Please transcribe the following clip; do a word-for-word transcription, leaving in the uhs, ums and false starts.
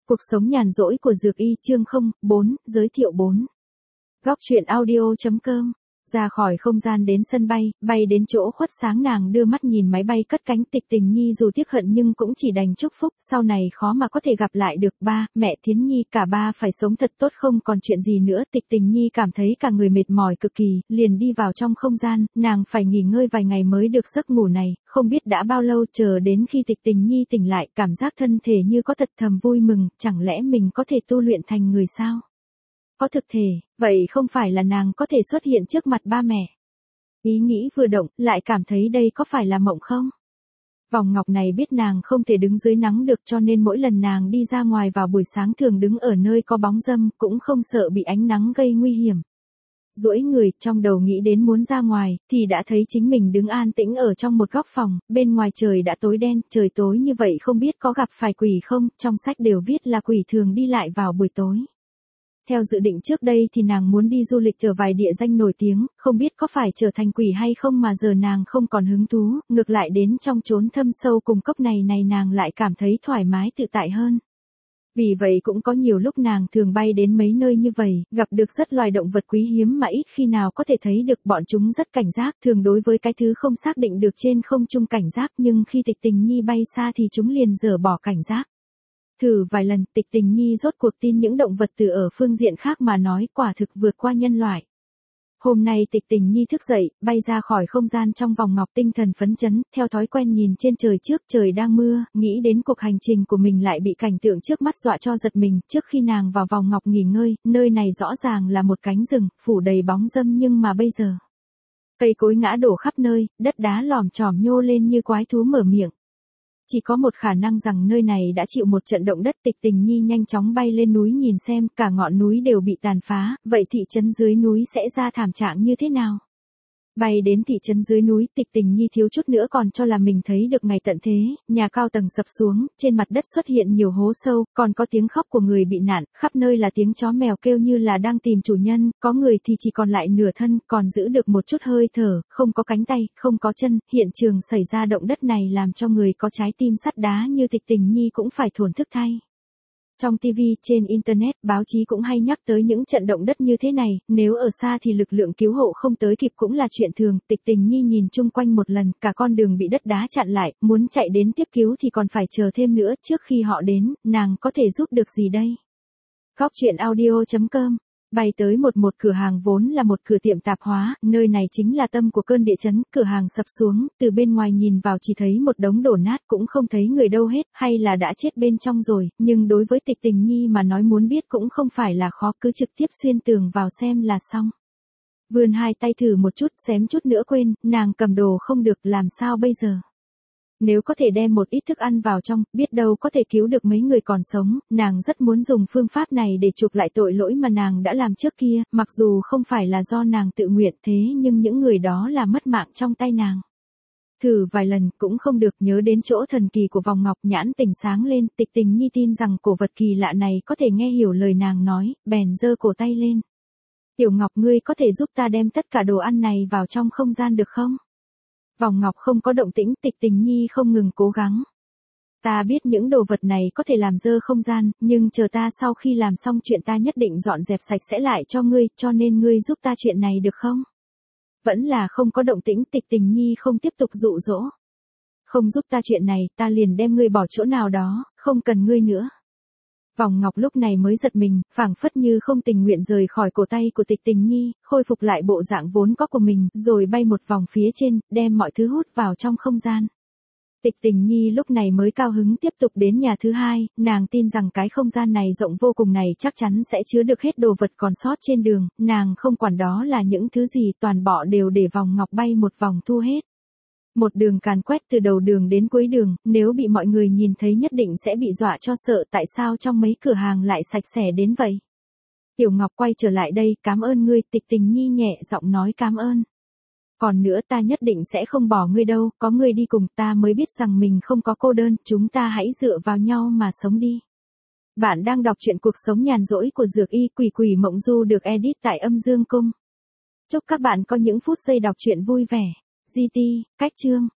Cuộc sống nhàn rỗi của Dược Y chương không bốn, giới thiệu bốn. Góc truyện audio.com. Ra khỏi không gian đến sân bay, bay đến chỗ khuất sáng, nàng đưa mắt nhìn máy bay cất cánh. Tịch Tình Nhi dù tiếc hận nhưng cũng chỉ đành chúc phúc, sau này khó mà có thể gặp lại được ba, mẹ Thiến Nhi, cả ba phải sống thật tốt không còn chuyện gì nữa. Tịch Tình Nhi cảm thấy cả người mệt mỏi cực kỳ, liền đi vào trong không gian, nàng phải nghỉ ngơi vài ngày mới được giấc ngủ này, không biết đã bao lâu, chờ đến khi Tịch Tình Nhi tỉnh lại, cảm giác thân thể như có thật thầm vui mừng, chẳng lẽ mình có thể tu luyện thành người sao? Có thực thể, vậy không phải là nàng có thể xuất hiện trước mặt ba mẹ. Ý nghĩ vừa động, lại cảm thấy đây có phải là mộng không? Vòng ngọc này biết nàng không thể đứng dưới nắng được, cho nên mỗi lần nàng đi ra ngoài vào buổi sáng thường đứng ở nơi có bóng râm, cũng không sợ bị ánh nắng gây nguy hiểm. Duỗi người, trong đầu nghĩ đến muốn ra ngoài, thì đã thấy chính mình đứng an tĩnh ở trong một góc phòng, bên ngoài trời đã tối đen, trời tối như vậy không biết có gặp phải quỷ không, trong sách đều viết là quỷ thường đi lại vào buổi tối. Theo dự định trước đây thì nàng muốn đi du lịch ở vài địa danh nổi tiếng, không biết có phải trở thành quỷ hay không mà giờ nàng không còn hứng thú, ngược lại đến trong chốn thâm sâu cùng cốc này này nàng lại cảm thấy thoải mái tự tại hơn. Vì vậy cũng có nhiều lúc nàng thường bay đến mấy nơi như vậy, gặp được rất loài động vật quý hiếm mà ít khi nào có thể thấy được, bọn chúng rất cảnh giác, thường đối với cái thứ không xác định được trên không trung cảnh giác, nhưng khi Tịch Tình Nhi bay xa thì chúng liền dỡ bỏ cảnh giác. Thử vài lần, Tịch Tình Nhi rốt cuộc tin những động vật từ ở phương diện khác mà nói quả thực vượt qua nhân loại. Hôm nay Tịch Tình Nhi thức dậy, bay ra khỏi không gian trong vòng ngọc, tinh thần phấn chấn, theo thói quen nhìn trên trời trước, trời đang mưa, nghĩ đến cuộc hành trình của mình lại bị cảnh tượng trước mắt dọa cho giật mình. Trước khi nàng vào vòng ngọc nghỉ ngơi, nơi này rõ ràng là một cánh rừng, phủ đầy bóng râm, nhưng mà bây giờ cây cối ngã đổ khắp nơi, đất đá lòm chòm nhô lên như quái thú mở miệng. Chỉ có một khả năng rằng nơi này đã chịu một trận động đất. Tịch Tình Nhi nhanh chóng bay lên núi nhìn xem, cả ngọn núi đều bị tàn phá, vậy thị trấn dưới núi sẽ ra thảm trạng như thế nào? Bay đến thị trấn dưới núi, Tịch Tình Nhi thiếu chút nữa còn cho là mình thấy được ngày tận thế, nhà cao tầng sập xuống, trên mặt đất xuất hiện nhiều hố sâu, còn có tiếng khóc của người bị nạn, khắp nơi là tiếng chó mèo kêu như là đang tìm chủ nhân, có người thì chỉ còn lại nửa thân, còn giữ được một chút hơi thở, không có cánh tay, không có chân. Hiện trường xảy ra động đất này làm cho người có trái tim sắt đá như Tịch Tình Nhi cũng phải thổn thức thay. Trong ti vi, trên Internet, báo chí cũng hay nhắc tới những trận động đất như thế này, nếu ở xa thì lực lượng cứu hộ không tới kịp cũng là chuyện thường. Tịch Tình Nhi nhìn chung quanh một lần, cả con đường bị đất đá chặn lại, muốn chạy đến tiếp cứu thì còn phải chờ thêm nữa, trước khi họ đến, nàng có thể giúp được gì đây? Góc truyện audio.com. Bay tới một một cửa hàng vốn là một cửa tiệm tạp hóa, nơi này chính là tâm của cơn địa chấn, cửa hàng sập xuống, từ bên ngoài nhìn vào chỉ thấy một đống đổ nát, cũng không thấy người đâu hết, hay là đã chết bên trong rồi, nhưng đối với Tịch Tình Nhi mà nói muốn biết cũng không phải là khó, cứ trực tiếp xuyên tường vào xem là xong. Vươn hai tay thử một chút, xém chút nữa quên, nàng cầm đồ không được, làm sao bây giờ? Nếu có thể đem một ít thức ăn vào trong, biết đâu có thể cứu được mấy người còn sống, nàng rất muốn dùng phương pháp này để chuộc lại tội lỗi mà nàng đã làm trước kia, mặc dù không phải là do nàng tự nguyện, thế nhưng những người đó là mất mạng trong tay nàng. Thử vài lần cũng không được, nhớ đến chỗ thần kỳ của vòng ngọc, nhãn tình sáng lên. Tịch Tình Nhi tin rằng cổ vật kỳ lạ này có thể nghe hiểu lời nàng nói, bèn giơ cổ tay lên. Tiểu Ngọc, ngươi có thể giúp ta đem tất cả đồ ăn này vào trong không gian được không? Vòng ngọc không có động tĩnh, Tịch Tình Nhi không ngừng cố gắng. Ta biết những đồ vật này có thể làm dơ không gian, nhưng chờ ta sau khi làm xong chuyện ta nhất định dọn dẹp sạch sẽ lại cho ngươi, cho nên ngươi giúp ta chuyện này được không? Vẫn là không có động tĩnh. Tịch Tình Nhi không tiếp tục dụ dỗ. Không giúp ta chuyện này, ta liền đem ngươi bỏ chỗ nào đó, không cần ngươi nữa. Vòng ngọc lúc này mới giật mình, phảng phất như không tình nguyện rời khỏi cổ tay của Tịch Tình Nhi, khôi phục lại bộ dạng vốn có của mình, rồi bay một vòng phía trên, đem mọi thứ hút vào trong không gian. Tịch Tình Nhi lúc này mới cao hứng tiếp tục đến nhà thứ hai, nàng tin rằng cái không gian này rộng vô cùng này chắc chắn sẽ chứa được hết đồ vật còn sót trên đường, nàng không quản đó là những thứ gì, toàn bộ đều để vòng ngọc bay một vòng thu hết. Một đường càn quét từ đầu đường đến cuối đường, nếu bị mọi người nhìn thấy nhất định sẽ bị dọa cho sợ, tại sao trong mấy cửa hàng lại sạch sẽ đến vậy? Tiểu Ngọc quay trở lại đây, cảm ơn ngươi. Tịch Tình Nhi nhẹ giọng nói cảm ơn. Còn nữa, ta nhất định sẽ không bỏ ngươi đâu, có ngươi đi cùng ta mới biết rằng mình không có cô đơn, chúng ta hãy dựa vào nhau mà sống đi. Bạn đang đọc truyện cuộc sống nhàn rỗi của Dược Y, Quỷ Quỷ Mộng Du được edit tại Âm Dương Cung. Chúc các bạn có những phút giây đọc truyện vui vẻ. giê tê, cách chương.